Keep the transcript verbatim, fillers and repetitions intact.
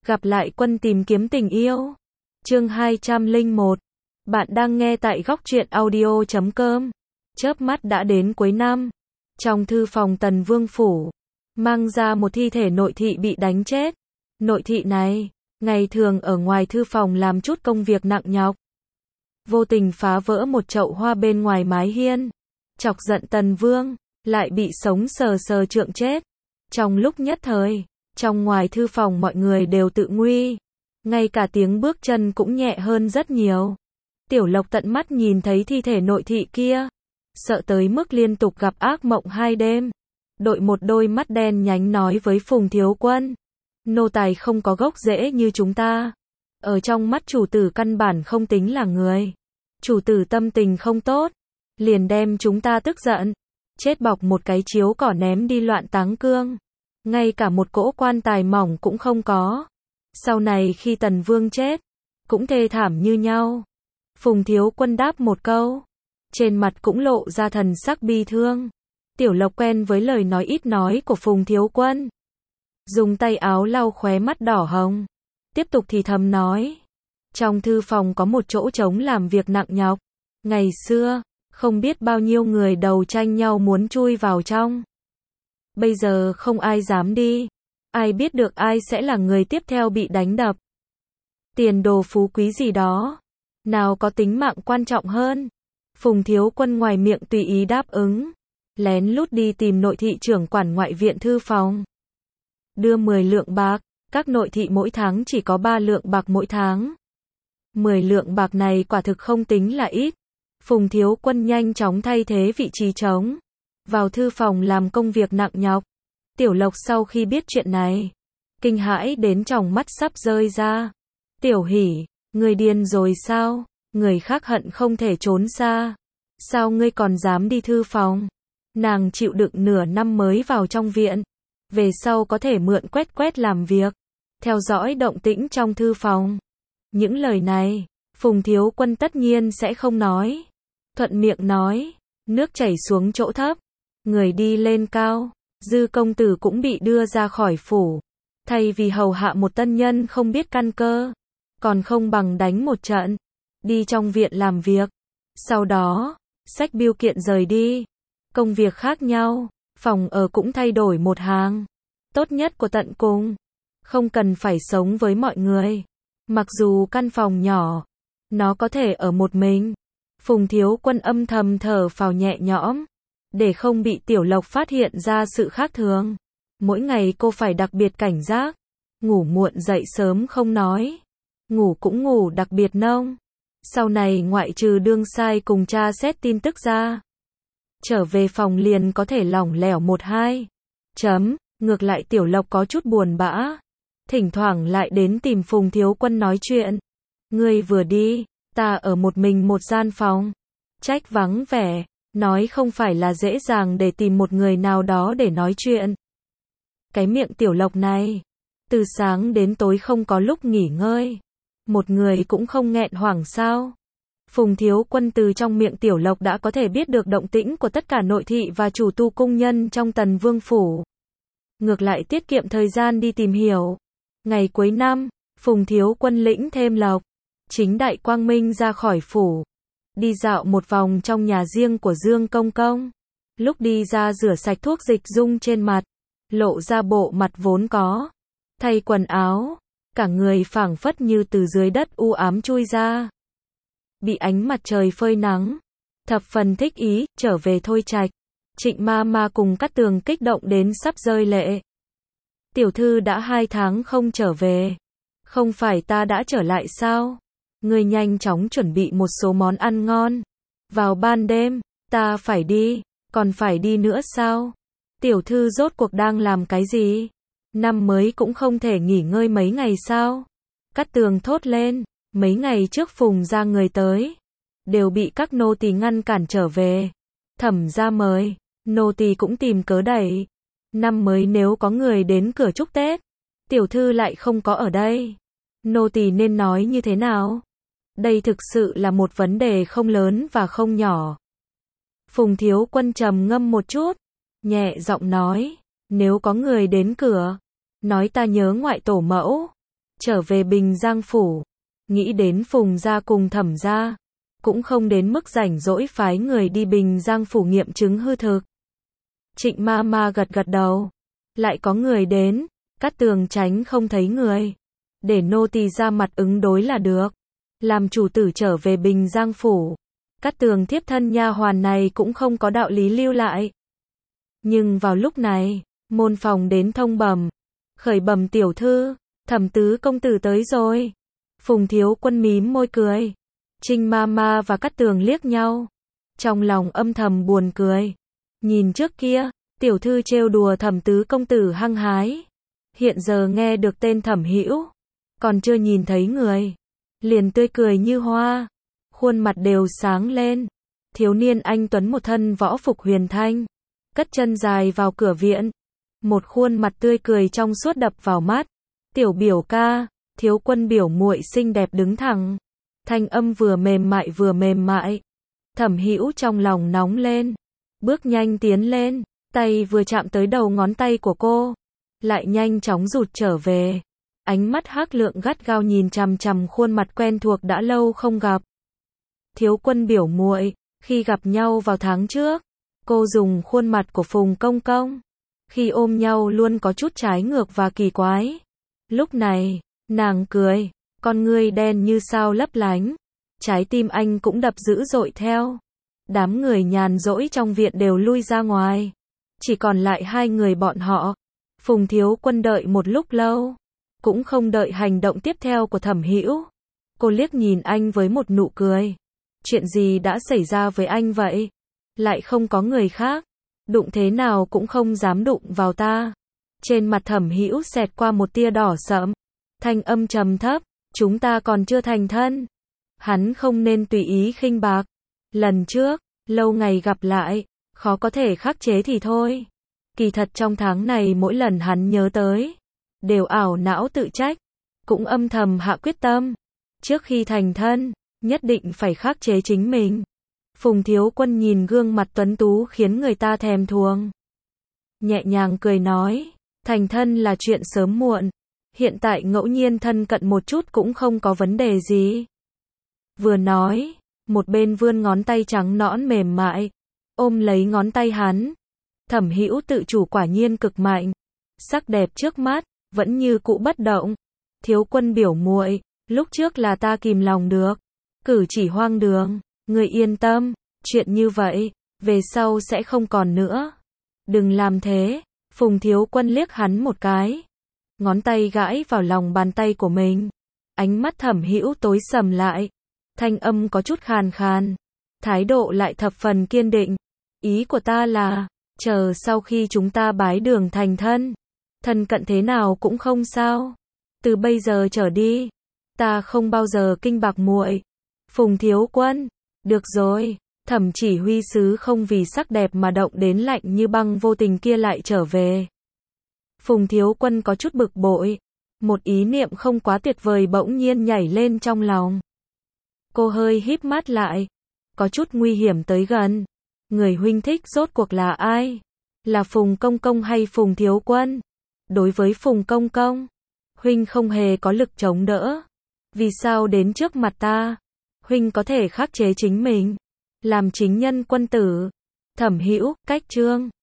Gặp lại quân tìm kiếm tình yêu. Chương hai trăm lẻ một. Bạn đang nghe tại góc truyện audio chấm com. Chớp mắt đã đến cuối năm. Trong thư phòng Tần Vương phủ, mang ra một thi thể nội thị bị đánh chết. Nội thị này, ngày thường ở ngoài thư phòng làm chút công việc nặng nhọc. Vô tình phá vỡ một chậu hoa bên ngoài mái hiên. Chọc giận Tần Vương, lại bị sống sờ sờ trượng chết. Trong lúc nhất thời, trong ngoài thư phòng mọi người đều tự nguy. Ngay cả tiếng bước chân cũng nhẹ hơn rất nhiều. Tiểu Lộc tận mắt nhìn thấy thi thể nội thị kia. Sợ tới mức liên tục gặp ác mộng hai đêm. Đội một đôi mắt đen nhánh nói với Phùng Thiếu Quân. Nô tài không có gốc rễ như chúng ta. Ở trong mắt chủ tử căn bản không tính là người. Chủ tử tâm tình không tốt. Liền đem chúng ta tức giận. Chết bọc một cái chiếu cỏ ném đi loạn táng cương. Ngay cả một cỗ quan tài mỏng cũng không có. Sau này khi Tần Vương chết, cũng thê thảm như nhau. Phùng Thiếu Quân đáp một câu. Trên mặt cũng lộ ra thần sắc bi thương. Tiểu Lộc quen với lời nói ít nói của Phùng Thiếu Quân. Dùng tay áo lau khóe mắt đỏ hồng. Tiếp tục thì thầm nói. Trong thư phòng có một chỗ trống làm việc nặng nhọc. Ngày xưa, không biết bao nhiêu người đầu tranh nhau muốn chui vào trong. Bây giờ không ai dám đi. Ai biết được ai sẽ là người tiếp theo bị đánh đập. Tiền đồ phú quý gì đó. Nào có tính mạng quan trọng hơn. Phùng Thiếu Quân ngoài miệng tùy ý đáp ứng. Lén lút đi tìm nội thị trưởng quản ngoại viện thư phòng. Đưa mười lượng bạc. Các nội thị mỗi tháng chỉ có ba lượng bạc mỗi tháng. mười lượng bạc này quả thực không tính là ít. Phùng Thiếu Quân nhanh chóng thay thế vị trí trống. Vào thư phòng làm công việc nặng nhọc. Tiểu Lộc sau khi biết chuyện này, kinh hãi đến tròng mắt sắp rơi ra. Tiểu Hỷ, người điên rồi sao? Người khác hận không thể trốn xa. Sao ngươi còn dám đi thư phòng? Nàng chịu đựng nửa năm mới vào trong viện. Về sau có thể mượn quét quét làm việc. Theo dõi động tĩnh trong thư phòng. Những lời này, Phùng Thiếu Quân tất nhiên sẽ không nói. Thuận miệng nói, nước chảy xuống chỗ thấp. Người đi lên cao. Dư công tử cũng bị đưa ra khỏi phủ. Thay vì hầu hạ một tân nhân không biết căn cơ. Còn không bằng đánh một trận. Đi trong viện làm việc. Sau đó, xách biêu kiện rời đi. Công việc khác nhau. Phòng ở cũng thay đổi một hàng. Tốt nhất của tận cùng. Không cần phải sống với mọi người. Mặc dù căn phòng nhỏ. Nó có thể ở một mình. Phùng Thiếu Quân âm thầm thở phào nhẹ nhõm. Để không bị Tiểu Lộc phát hiện ra sự khác thường. Mỗi ngày cô phải đặc biệt cảnh giác. Ngủ muộn dậy sớm không nói. Ngủ cũng ngủ đặc biệt nông. Sau này ngoại trừ đương sai cùng tra xét tin tức ra. Trở về phòng liền có thể lỏng lẻo một hai. Chấm, ngược lại Tiểu Lộc có chút buồn bã. Thỉnh thoảng lại đến tìm Phùng Thiếu Quân nói chuyện. Ngươi vừa đi, ta ở một mình một gian phòng. Trách vắng vẻ. Nói không phải là dễ dàng để tìm một người nào đó để nói chuyện. Cái miệng Tiểu Lộc này, từ sáng đến tối không có lúc nghỉ ngơi. Một người cũng không nghẹn hoảng sao. Phùng Thiếu Quân từ trong miệng Tiểu Lộc đã có thể biết được động tĩnh của tất cả nội thị và chủ tu cung nhân trong Tần Vương phủ. Ngược lại tiết kiệm thời gian đi tìm hiểu. Ngày cuối năm, Phùng Thiếu Quân lĩnh thêm lộc. Chính đại quang minh ra khỏi phủ. Đi dạo một vòng trong nhà riêng của Dương Công Công. Lúc đi ra rửa sạch thuốc dịch dung trên mặt. Lộ ra bộ mặt vốn có. Thay quần áo. Cả người phảng phất như từ dưới đất u ám chui ra. Bị ánh mặt trời phơi nắng. Thập phần thích ý, trở về Thôi Trạch. Trịnh ma ma cùng Cát Tường kích động đến sắp rơi lệ. Tiểu thư đã hai tháng không trở về. Không phải ta đã trở lại sao? Ngươi nhanh chóng chuẩn bị một số món ăn ngon. Vào ban đêm, ta phải đi, còn phải đi nữa sao? Tiểu thư rốt cuộc đang làm cái gì? Năm mới cũng không thể nghỉ ngơi mấy ngày sao? Cát Tường thốt lên, mấy ngày trước Phùng ra người tới. Đều bị các nô tỳ ngăn cản trở về. Thẩm ra mời, nô tỳ cũng tìm cớ đẩy. Năm mới nếu có người đến cửa chúc Tết, tiểu thư lại không có ở đây. Nô tỳ nên nói như thế nào? Đây thực sự là một vấn đề không lớn và không nhỏ. Phùng Thiếu Quân trầm ngâm một chút, nhẹ giọng nói, nếu có người đến cửa, nói ta nhớ ngoại tổ mẫu, trở về Bình Giang phủ, nghĩ đến Phùng gia cùng Thẩm gia, cũng không đến mức rảnh rỗi phái người đi Bình Giang phủ nghiệm chứng hư thực. Trịnh ma ma gật gật đầu, lại có người đến, Cát Tường tránh không thấy người, để nô tỳ ra mặt ứng đối là được. Làm chủ tử trở về Bình Giang phủ, Cát Tường thiếp thân nha hoàn này cũng không có đạo lý lưu lại. Nhưng vào lúc này, môn phòng đến thông bẩm, khởi bẩm tiểu thư, Thẩm tứ công tử tới rồi. Phùng Thiếu Quân mím môi cười. Trinh ma ma và Cát Tường liếc nhau, trong lòng âm thầm buồn cười. Nhìn trước kia, tiểu thư trêu đùa Thẩm tứ công tử hăng hái, hiện giờ nghe được tên Thẩm Hữu, còn chưa nhìn thấy người, liền tươi cười như hoa, khuôn mặt đều sáng lên. Thiếu niên anh tuấn một thân võ phục huyền thanh, cất chân dài vào cửa viện, một khuôn mặt tươi cười trong suốt đập vào mắt. Tiểu biểu ca, Thiếu Quân biểu muội xinh đẹp đứng thẳng, thanh âm vừa mềm mại vừa mềm mại. Thẩm Hữu trong lòng nóng lên, bước nhanh tiến lên, tay vừa chạm tới đầu ngón tay của cô, lại nhanh chóng rụt trở về. Ánh mắt hắc lượng gắt gao nhìn chằm chằm khuôn mặt quen thuộc đã lâu không gặp. Thiếu Quân biểu muội, khi gặp nhau vào tháng trước, cô dùng khuôn mặt của Phùng Công Công, khi ôm nhau luôn có chút trái ngược và kỳ quái. Lúc này, nàng cười, con ngươi đen như sao lấp lánh, trái tim anh cũng đập dữ dội theo. Đám người nhàn rỗi trong viện đều lui ra ngoài, chỉ còn lại hai người bọn họ. Phùng Thiếu Quân đợi một lúc lâu, cũng không đợi hành động tiếp theo của Thẩm Hữu. Cô liếc nhìn anh với một nụ cười. Chuyện gì đã xảy ra với anh vậy? Lại không có người khác, đụng thế nào cũng không dám đụng vào ta. Trên mặt Thẩm Hữu xẹt qua một tia đỏ sẫm, thanh âm trầm thấp, chúng ta còn chưa thành thân. Hắn không nên tùy ý khinh bạc. Lần trước, lâu ngày gặp lại, khó có thể khắc chế thì thôi. Kỳ thật trong tháng này mỗi lần hắn nhớ tới, đều ảo não tự trách, cũng âm thầm hạ quyết tâm. Trước khi thành thân, nhất định phải khắc chế chính mình. Phùng Thiếu Quân nhìn gương mặt tuấn tú khiến người ta thèm thuồng, nhẹ nhàng cười nói, thành thân là chuyện sớm muộn, hiện tại ngẫu nhiên thân cận một chút cũng không có vấn đề gì. Vừa nói, một bên vươn ngón tay trắng nõn mềm mại, ôm lấy ngón tay hắn. Thẩm Hữu tự chủ quả nhiên cực mạnh, sắc đẹp trước mắt, vẫn như cũ bất động. Thiếu Quân biểu muội, lúc trước là ta kìm lòng được, cử chỉ hoang đường, người yên tâm, chuyện như vậy, về sau sẽ không còn nữa. Đừng làm thế. Phùng Thiếu Quân liếc hắn một cái, ngón tay gãi vào lòng bàn tay của mình. Ánh mắt Thẩm Hữu tối sầm lại, thanh âm có chút khàn khàn, thái độ lại thập phần kiên định. Ý của ta là, chờ sau khi chúng ta bái đường thành thân, thân cận thế nào cũng không sao. Từ bây giờ trở đi, ta không bao giờ kinh bạc muội. Phùng Thiếu Quân, được rồi. Thẩm chỉ huy sứ không vì sắc đẹp mà động đến lạnh như băng vô tình kia lại trở về. Phùng Thiếu Quân có chút bực bội, một ý niệm không quá tuyệt vời bỗng nhiên nhảy lên trong lòng. Cô hơi híp mắt lại, có chút nguy hiểm tới gần. Người huynh thích rốt cuộc là ai? Là Phùng Công Công hay Phùng Thiếu Quân? Đối với Phùng Công Công, huynh không hề có lực chống đỡ. Vì sao đến trước mặt ta, huynh có thể khắc chế chính mình, làm chính nhân quân tử? Thẩm Hữu, cách chương